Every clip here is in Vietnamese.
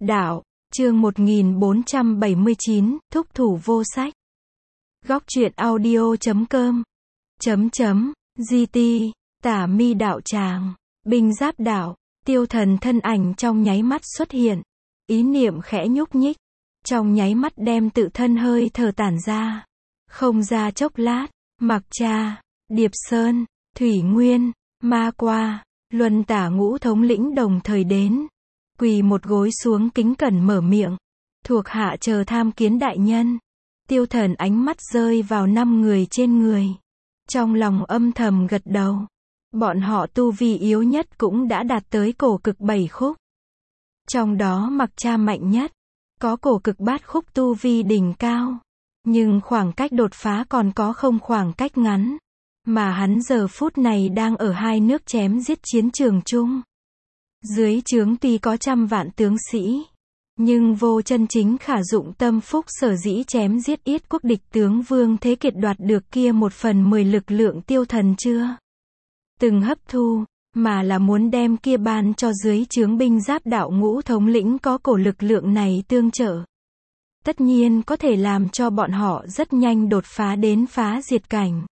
Đạo, chương 1479, thúc thủ vô sách. Góc truyện audio.com GT, Tả Mi đạo tràng, binh giáp đạo, Tiêu Thần thân ảnh trong nháy mắt xuất hiện. Ý niệm khẽ nhúc nhích, trong nháy mắt đem tự thân hơi thở tản ra. Không ra chốc lát, Mặc Cha, Điệp Sơn, Thủy Nguyên, Ma Qua, Luân Tả ngũ thống lĩnh đồng thời đến. Quỳ một gối xuống kính cẩn mở miệng. Thuộc hạ chờ tham kiến đại nhân. Tiêu Thần ánh mắt rơi vào 5 người trên người. Trong lòng âm thầm gật đầu. Bọn họ tu vi yếu nhất cũng đã đạt tới cổ cực 7 khúc. Trong đó Mặc Cha mạnh nhất. Có cổ cực bát khúc tu vi đỉnh cao. Nhưng khoảng cách đột phá còn có không khoảng cách ngắn. Mà hắn giờ phút này đang ở hai nước chém giết chiến trường chung. Dưới trướng tuy có trăm vạn tướng sĩ, nhưng vô chân chính khả dụng tâm phúc, sở dĩ chém giết Yết quốc địch tướng Vương Thế Kiệt đoạt được kia 1/10 lực lượng Tiêu Thần chưa từng hấp thu, mà là muốn đem kia ban cho dưới trướng binh giáp đạo ngũ thống lĩnh có cổ lực lượng này tương trợ. Tất nhiên có thể làm cho bọn họ rất nhanh đột phá đến phá diệt cảnh.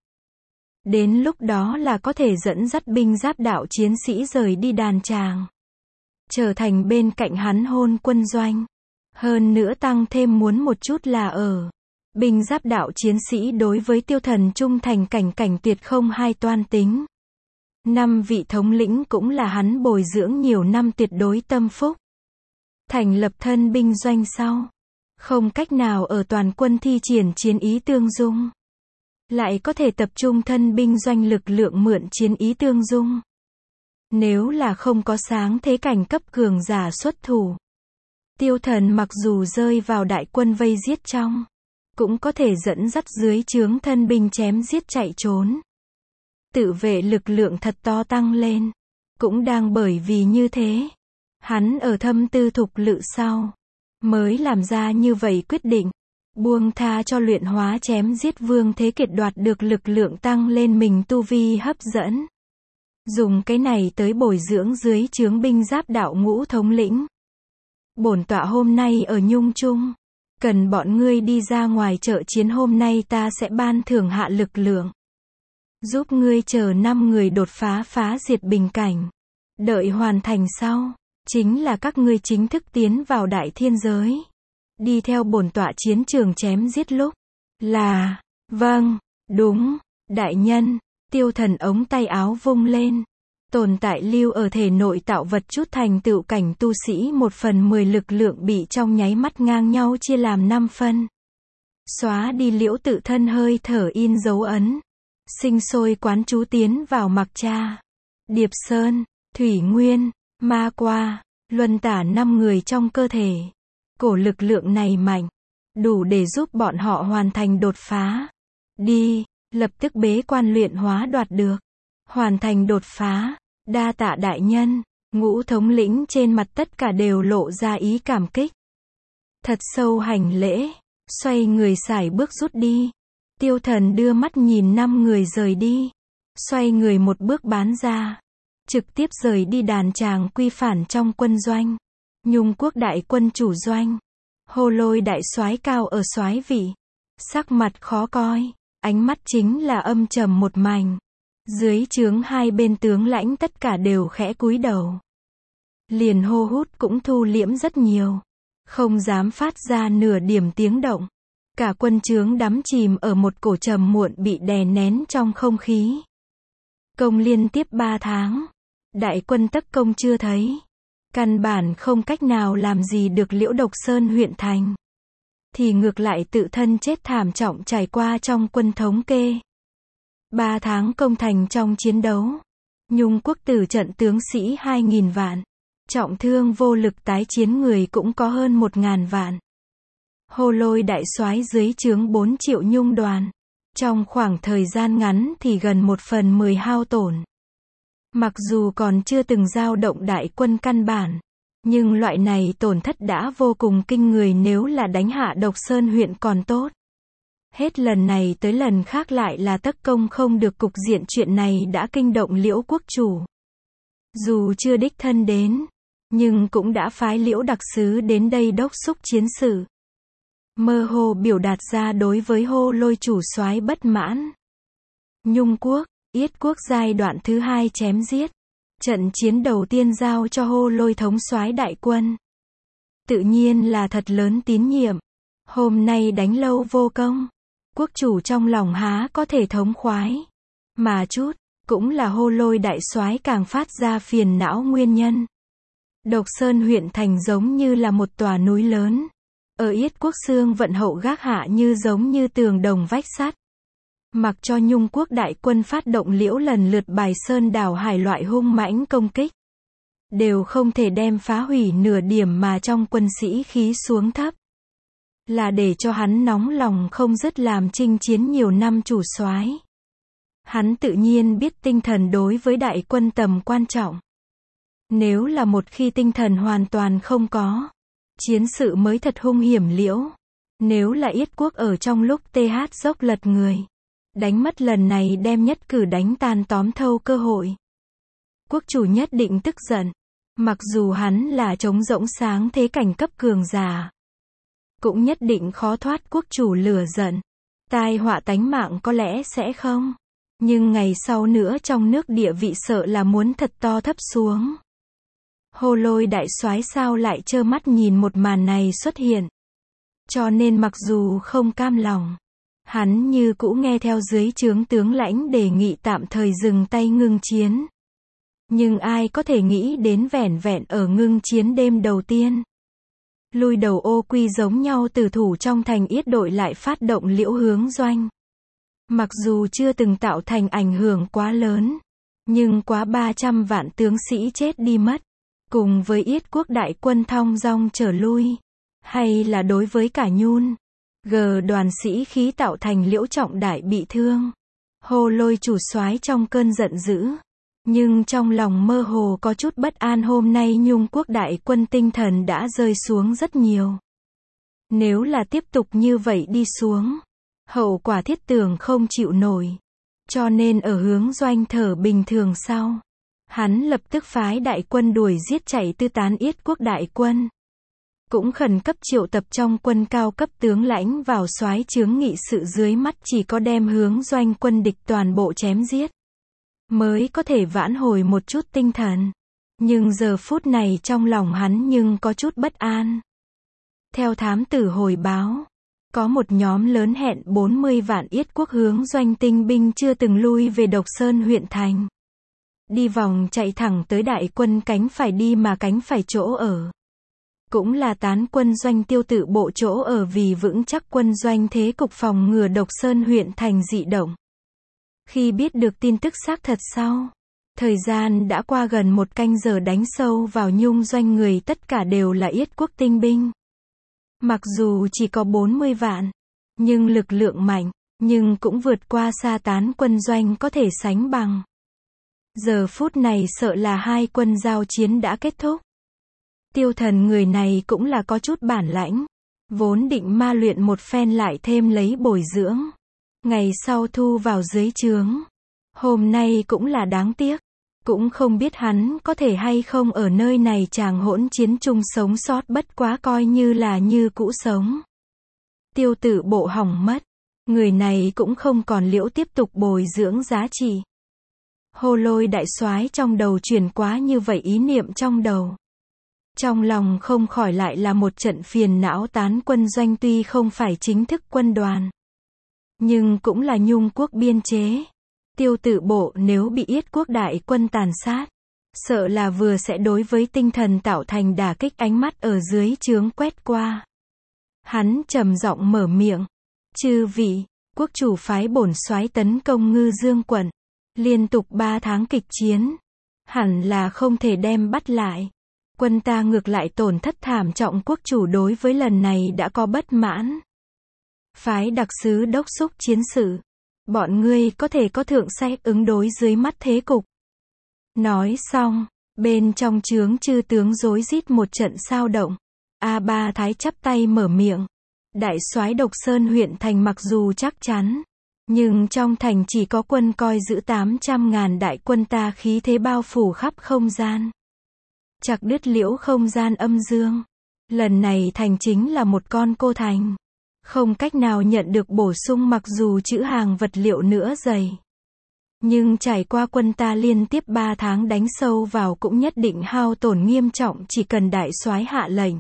Đến lúc đó là có thể dẫn dắt binh giáp đạo chiến sĩ rời đi đàn tràng, trở thành bên cạnh hắn hôn quân doanh. Hơn nữa tăng thêm muốn một chút là ở binh giáp đạo chiến sĩ đối với Tiêu Thần trung thành cảnh tuyệt không hai toan tính. 5 vị thống lĩnh cũng là hắn bồi dưỡng nhiều năm tuyệt đối tâm phúc. Thành lập thân binh doanh sau, không cách nào ở toàn quân thi triển chiến ý tương dung, lại có thể tập trung thân binh doanh lực lượng mượn chiến ý tương dung. Nếu là không có sáng thế cảnh cấp cường giả xuất thủ, Tiêu Thần mặc dù rơi vào đại quân vây giết trong, cũng có thể dẫn dắt dưới trướng thân binh chém giết chạy trốn. Tự vệ lực lượng thật to tăng lên. Cũng đang bởi vì như thế, hắn ở thâm tư thục lự sau, mới làm ra như vậy quyết định. Buông tha cho luyện hóa chém giết Vương Thế Kiệt đoạt được lực lượng tăng lên mình tu vi hấp dẫn. Dùng cái này tới bồi dưỡng dưới trướng binh giáp đạo ngũ thống lĩnh. Bổn tọa hôm nay ở Nhung Trung, cần bọn ngươi đi ra ngoài trợ chiến, hôm nay ta sẽ ban thưởng hạ lực lượng, giúp ngươi chờ 5 người đột phá phá diệt bình cảnh. Đợi hoàn thành sau, chính là các ngươi chính thức tiến vào đại thiên giới. Đi theo bổn tọa chiến trường chém giết lúc. Là, vâng, đúng, đại nhân. Tiêu Thần ống tay áo vung lên. Tồn tại lưu ở thể nội tạo vật chút thành tựu cảnh tu sĩ 1/10 lực lượng bị trong nháy mắt ngang nhau chia làm 5 phân. Xóa đi liễu tự thân hơi thở in dấu ấn. Sinh sôi quán chú tiến vào Mặc Cha, Điệp Sơn, Thủy Nguyên, Ma Qua, Luân Tả 5 người trong cơ thể. Cổ lực lượng này mạnh, đủ để giúp bọn họ hoàn thành đột phá. Đi, lập tức bế quan luyện hóa đoạt được. Hoàn thành đột phá. Đa tạ đại nhân. Ngũ thống lĩnh trên mặt tất cả đều lộ ra ý cảm kích. Thật sâu hành lễ, xoay người sải bước rút đi. Tiêu Thần đưa mắt nhìn 5 người rời đi. Xoay người một bước bán ra. Trực tiếp rời đi đàn tràng quy phản trong quân doanh. Nhung quốc đại quân chủ doanh. Hồ Lôi đại soái cao ở soái vị. Sắc mặt khó coi. Ánh mắt chính là âm trầm một mảnh. Dưới trướng hai bên tướng lãnh tất cả đều khẽ cúi đầu. Liền hô hút cũng thu liễm rất nhiều. Không dám phát ra nửa điểm tiếng động. Cả quân trướng đắm chìm ở một cổ trầm muộn bị đè nén trong không khí. Công liên tiếp 3 tháng. Đại quân tất công chưa thấy. Căn bản không cách nào làm gì được Liễu Độc Sơn huyện thành. Thì ngược lại tự thân chết thảm trọng trải qua trong quân thống kê. 3 tháng công thành trong chiến đấu. Nhung quốc tử trận tướng sĩ 2.000 vạn. Trọng thương vô lực tái chiến người cũng có hơn 1.000 vạn. Hồ Lôi đại soái dưới trướng 4 triệu nhung đoàn. Trong khoảng thời gian ngắn thì gần 1/10 hao tổn. Mặc dù còn chưa từng giao động đại quân căn bản, nhưng loại này tổn thất đã vô cùng kinh người, nếu là đánh hạ Độc Sơn huyện còn tốt. Hết lần này tới lần khác lại là tất công không được, cục diện chuyện này đã kinh động Liễu quốc chủ. Dù chưa đích thân đến, nhưng cũng đã phái Liễu đặc sứ đến đây đốc thúc chiến sự. Mơ hồ biểu đạt ra đối với Hô Lôi chủ soái bất mãn. Nhung quốc, Yết quốc giai đoạn thứ 2 chém giết. Trận chiến đầu tiên giao cho Hô Lôi thống soái đại quân. Tự nhiên là thật lớn tín nhiệm. Hôm nay đánh lâu vô công. Quốc chủ trong lòng há có thể thống khoái. Mà chút, cũng là Hô Lôi đại soái càng phát ra phiền não nguyên nhân. Độc Sơn huyện thành giống như là một tòa núi lớn. Ở Yết quốc xương vận hậu gác hạ như giống như tường đồng vách sắt. Mặc cho Nhung quốc đại quân phát động Liễu lần lượt bài sơn đảo hải loại hung mãnh công kích, đều không thể đem phá hủy nửa điểm mà trong quân sĩ khí xuống thấp. Là để cho hắn nóng lòng không dứt làm chinh chiến nhiều năm chủ soái. Hắn tự nhiên biết tinh thần đối với đại quân tầm quan trọng. Nếu là một khi tinh thần hoàn toàn không có, chiến sự mới thật hung hiểm Liễu. Nếu là Yết quốc ở trong lúc TH dốc lật người, đánh mất lần này đem nhất cử đánh tan tóm thâu cơ hội. Quốc chủ nhất định tức giận. Mặc dù hắn là trống rỗng sáng thế cảnh cấp cường giả, cũng nhất định khó thoát quốc chủ lửa giận. Tai họa tánh mạng có lẽ sẽ không, nhưng ngày sau nữa trong nước địa vị sợ là muốn thật to thấp xuống. Hô Lôi đại soái sao lại trơ mắt nhìn một màn này xuất hiện. Cho nên mặc dù không cam lòng, hắn như cũ nghe theo dưới trướng tướng lãnh đề nghị tạm thời dừng tay ngưng chiến. Nhưng ai có thể nghĩ đến vẻn vẹn ở ngưng chiến đêm đầu tiên, lui đầu ô quy giống nhau tử thủ trong thành Yết đội lại phát động Liễu hướng doanh. Mặc dù chưa từng tạo thành ảnh hưởng quá lớn, nhưng quá 300 vạn tướng sĩ chết đi mất, cùng với Yết quốc đại quân thong dong trở lui, hay là đối với cả Nhun đoàn sĩ khí tạo thành Liễu trọng đại bị thương. Hô Lôi chủ soái trong cơn giận dữ, nhưng trong lòng mơ hồ có chút bất an. Hôm nay Nhung quốc đại quân tinh thần đã rơi xuống rất nhiều. Nếu là tiếp tục như vậy đi xuống, hậu quả thiết tưởng không chịu nổi. Cho nên ở hướng doanh thở bình thường sau, hắn lập tức phái đại quân đuổi giết chạy tư tán Yết quốc đại quân. Cũng khẩn cấp triệu tập trong quân cao cấp tướng lãnh vào soái chướng nghị sự, dưới mắt chỉ có đem hướng doanh quân địch toàn bộ chém giết, mới có thể vãn hồi một chút tinh thần. Nhưng giờ phút này trong lòng hắn nhưng có chút bất an. Theo thám tử hồi báo, có một nhóm lớn hẹn 40 vạn Yết quốc hướng doanh tinh binh chưa từng lui về Độc Sơn huyện thành. Đi vòng chạy thẳng tới đại quân cánh phải đi mà cánh phải chỗ ở. Cũng là tán quân doanh Tiêu Tự Bộ chỗ ở, vì vững chắc quân doanh thế cục phòng ngừa Độc Sơn huyện thành dị động. Khi biết được tin tức xác thật sau, thời gian đã qua gần 1 canh giờ đánh sâu vào Nhung doanh, người tất cả đều là Yết quốc tinh binh. Mặc dù chỉ có 40 vạn, nhưng lực lượng mạnh, nhưng cũng vượt qua xa tán quân doanh có thể sánh bằng. Giờ phút này sợ là hai quân giao chiến đã kết thúc. Tiêu Thần người này cũng là có chút bản lãnh, vốn định ma luyện một phen lại thêm lấy bồi dưỡng, ngày sau thu vào dưới trướng. Hôm nay cũng là đáng tiếc, cũng không biết hắn có thể hay không ở nơi này chàng hỗn chiến chung sống sót, bất quá coi như là như cũ sống. Tiêu Tự Bộ hỏng mất, người này cũng không còn Liễu tiếp tục bồi dưỡng giá trị. Hô Lôi đại soái trong đầu chuyển quá như vậy ý niệm trong đầu. Trong lòng không khỏi lại là một trận phiền não. Tán quân doanh tuy không phải chính thức quân đoàn, nhưng cũng là Nhung quốc biên chế. Tiêu Tự Bộ nếu bị Yết quốc đại quân tàn sát, sợ là vừa sẽ đối với tinh thần tạo thành đả kích. Ánh mắt ở dưới trướng quét qua, hắn trầm giọng mở miệng: "Chư vị, quốc chủ phái bổn soái tấn công Ngư Dương quận, liên tục 3 tháng kịch chiến, hẳn là không thể đem bắt lại. Quân ta ngược lại tổn thất thảm trọng, quốc chủ đối với lần này đã có bất mãn. Phái đặc sứ đốc thúc chiến sự, bọn ngươi có thể có thượng sách ứng đối dưới mắt thế cục." Nói xong, bên trong trướng chư tướng rối rít một trận sao động. A-ba Thái chắp tay mở miệng: "Đại soái, Độc Sơn huyện thành mặc dù chắc chắn, nhưng trong thành chỉ có quân coi giữ 800.000 đại quân ta, khí thế bao phủ khắp không gian. chặt đứt liễu không gian âm dương. Lần này thành chính là một con cô thành. Không cách nào nhận được bổ sung mặc dù chữ hàng vật liệu nữa dày. Nhưng trải qua quân ta liên tiếp 3 tháng đánh sâu vào cũng nhất định hao tổn nghiêm trọng chỉ cần đại soái hạ lệnh.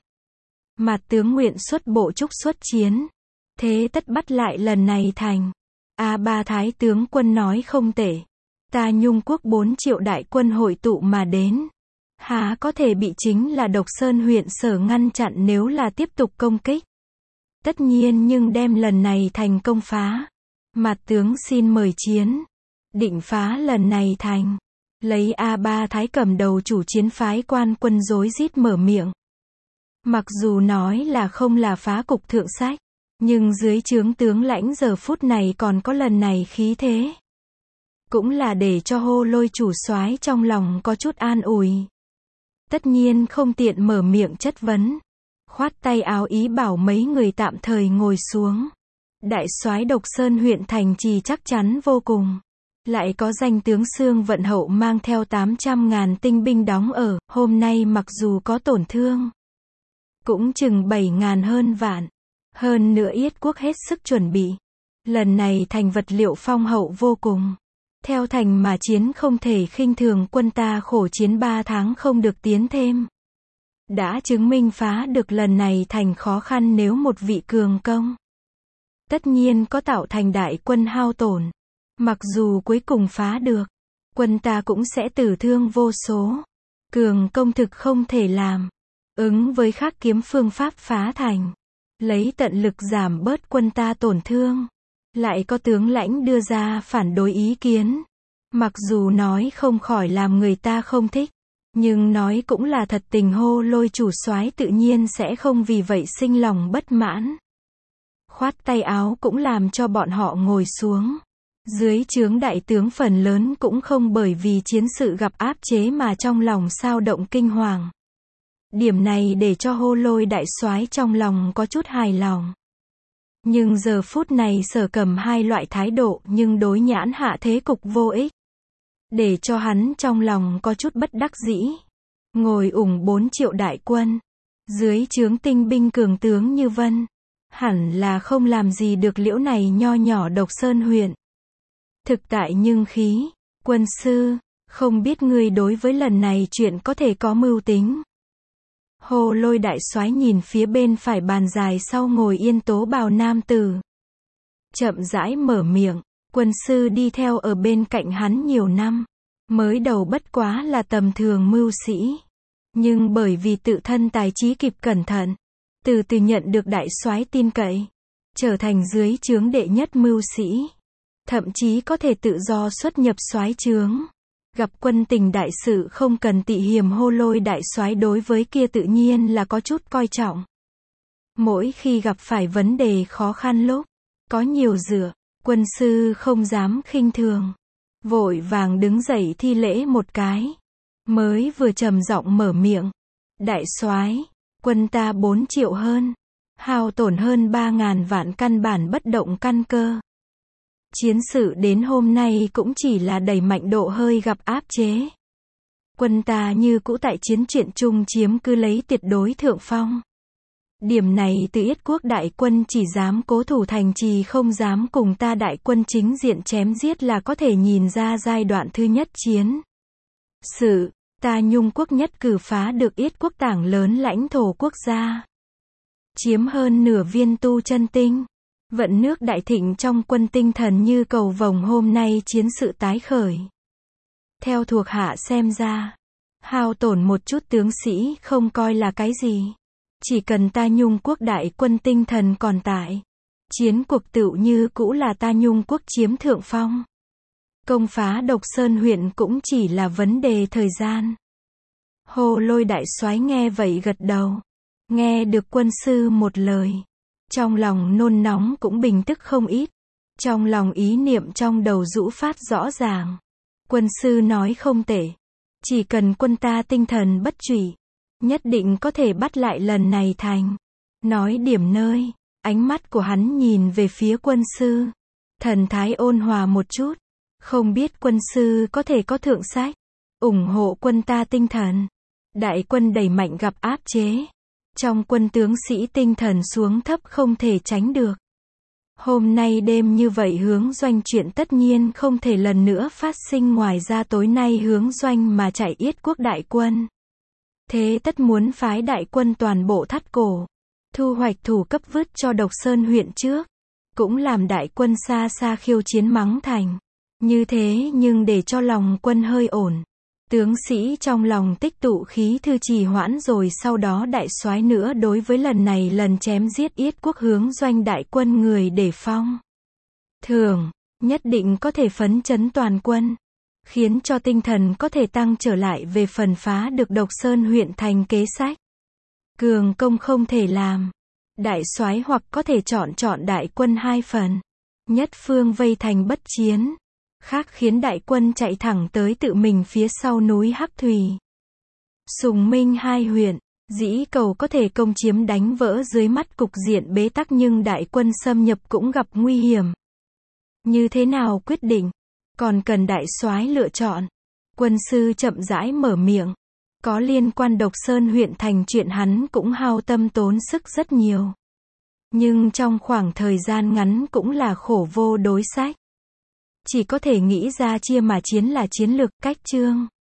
Mạt tướng nguyện xuất bộ trúc xuất chiến. Thế tất bắt lại lần này thành. Ba thái tướng quân nói không tệ. Ta Nhung quốc 4 triệu đại quân hội tụ mà đến. Há có thể bị chính là Độc Sơn huyện Sở ngăn chặn nếu là tiếp tục công kích. Tất nhiên nhưng đem lần này thành công phá. Mạt tướng xin mời chiến. Định phá lần này thành. Lấy ba thái cầm đầu chủ chiến phái quan quân rối rít mở miệng. Mặc dù nói là không là phá cục thượng sách. Nhưng dưới trướng tướng lãnh giờ phút này còn có lần này khí thế. Cũng là để cho Hô Lôi chủ soái trong lòng có chút an ủi. Tất nhiên không tiện mở miệng chất vấn. Khoát tay áo ý bảo mấy người tạm thời ngồi xuống. Đại soái Độc Sơn huyện thành trì chắc chắn vô cùng. Lại có danh tướng Xương Vận Hậu mang theo 800.000 tinh binh đóng ở, hôm nay mặc dù có tổn thương. Cũng chừng 7.000 hơn vạn. Hơn nữa Yết quốc hết sức chuẩn bị. Lần này thành vật liệu phong hậu vô cùng. Theo thành mà chiến không thể khinh thường quân ta khổ chiến 3 tháng không được tiến thêm. Đã chứng minh phá được lần này thành khó khăn nếu một vị cường công. Tất nhiên có tạo thành đại quân hao tổn. Mặc dù cuối cùng phá được, quân ta cũng sẽ tử thương vô số. Cường công thực không thể làm. Ứng với khắc kiếm phương pháp phá thành. Lấy tận lực giảm bớt quân ta tổn thương. Lại có tướng lãnh đưa ra phản đối ý kiến. Mặc dù nói không khỏi làm người ta không thích. Nhưng nói cũng là thật tình Hô Lôi chủ soái tự nhiên sẽ không vì vậy sinh lòng bất mãn. Khoát tay áo cũng làm cho bọn họ ngồi xuống. Dưới trướng đại tướng phần lớn cũng không bởi vì chiến sự gặp áp chế mà trong lòng sao động kinh hoàng. Điểm này để cho Hô Lôi đại soái trong lòng có chút hài lòng. Nhưng giờ phút này Sở Cầm hai loại thái độ nhưng đối nhãn hạ thế cục vô ích. Để cho hắn trong lòng có chút bất đắc dĩ. Ngồi ủng 4 triệu đại quân. Dưới trướng tinh binh cường tướng như Vân. Hẳn là không làm gì được liễu này nho nhỏ Độc Sơn huyện. Thực tại nhưng khí. Quân sư, không biết ngươi đối với lần này chuyện có thể có mưu tính. Hô Lôi đại soái nhìn phía bên phải bàn dài sau ngồi yên tố bào nam tử. Chậm rãi mở miệng. Quân sư đi theo ở bên cạnh hắn nhiều năm. Mới đầu bất quá là tầm thường mưu sĩ. Nhưng bởi vì tự thân tài trí kịp cẩn thận. Từ từ nhận được đại soái tin cậy. Trở thành dưới trướng đệ nhất mưu sĩ. Thậm chí có thể tự do xuất nhập soái trướng. Gặp quân tình đại sự không cần tị hiềm. Hô Lôi đại soái đối với kia tự nhiên là có chút coi trọng. Mỗi khi gặp phải vấn đề khó khăn lúc. Có nhiều dựa. Quân sư không dám khinh thường. Vội vàng đứng dậy thi lễ một cái. Mới vừa trầm giọng mở miệng. Đại soái, quân ta 4 triệu hơn. Hao tổn hơn 3.000 vạn căn bản bất động căn cơ. Chiến sự đến hôm nay cũng chỉ là đẩy mạnh độ hơi gặp áp chế. Quân ta như cũ tại chiến chuyện chung chiếm cứ lấy tuyệt đối thượng phong. Điểm này từ Yết quốc đại quân chỉ dám cố thủ thành trì không dám cùng ta đại quân chính diện chém giết là có thể nhìn ra giai đoạn thứ nhất chiến. Ta Nhung quốc nhất cử phá được Yết quốc tảng lớn lãnh thổ quốc gia. Chiếm hơn nửa viên tu chân tinh. Vận nước đại thịnh trong quân tinh thần như cầu vồng hôm nay chiến sự tái khởi. Theo thuộc hạ xem ra, hao tổn một chút tướng sĩ không coi là cái gì. Chỉ cần ta Nhung quốc đại quân tinh thần còn tại. Chiến cuộc tựu như cũ là ta Nhung quốc chiếm thượng phong. Công phá Độc Sơn huyện cũng chỉ là vấn đề thời gian. Hô Lôi đại soái nghe vậy gật đầu. Nghe được quân sư một lời. Trong lòng nôn nóng cũng bình tức không ít. Trong lòng ý niệm trong đầu rũ phát rõ ràng. Quân sư nói không tệ. Chỉ cần quân ta tinh thần bất trụy. Nhất định có thể bắt lại lần này thành. Nói điểm nơi. Ánh mắt của hắn nhìn về phía quân sư. Thần thái ôn hòa một chút. Không biết quân sư có thể có thượng sách. Ủng hộ quân ta tinh thần. Đại quân đẩy mạnh gặp áp chế. Trong quân tướng sĩ tinh thần xuống thấp không thể tránh được. Hôm nay đêm như vậy hướng doanh chuyện tất nhiên không thể lần nữa phát sinh, ngoài ra tối nay hướng doanh mà chạy Yết quốc đại quân. Thế tất muốn phái đại quân toàn bộ thắt cổ. Thu hoạch thủ cấp vứt cho Độc Sơn huyện trước. Cũng làm đại quân xa xa khiêu chiến Mắng Thành. Như thế nhưng để cho lòng quân hơi ổn. Tướng sĩ trong lòng tích tụ khí thư trì hoãn rồi sau đó đại soái nữa đối với lần chém giết Yết quốc hướng doanh đại quân người để phong. Thường, nhất định có thể phấn chấn toàn quân. Khiến cho tinh thần có thể tăng trở lại về phần phá được Độc Sơn huyện thành kế sách. Cường công không thể làm. Đại soái hoặc có thể chọn đại quân hai phần. Nhất phương vây thành bất chiến. Khác khiến đại quân chạy thẳng tới tự mình phía sau núi Hắc Thủy. Sùng Minh hai huyện, Dĩ Cầu có thể công chiếm đánh vỡ dưới mắt cục diện bế tắc nhưng đại quân xâm nhập cũng gặp nguy hiểm. Như thế nào quyết định? Còn cần đại soái lựa chọn. Quân sư chậm rãi mở miệng. Có liên quan Độc Sơn huyện thành chuyện hắn cũng hao tâm tốn sức rất nhiều. Nhưng trong khoảng thời gian ngắn cũng là khổ vô đối sách. Chỉ có thể nghĩ ra chia mà chiến là chiến lược, cách chương.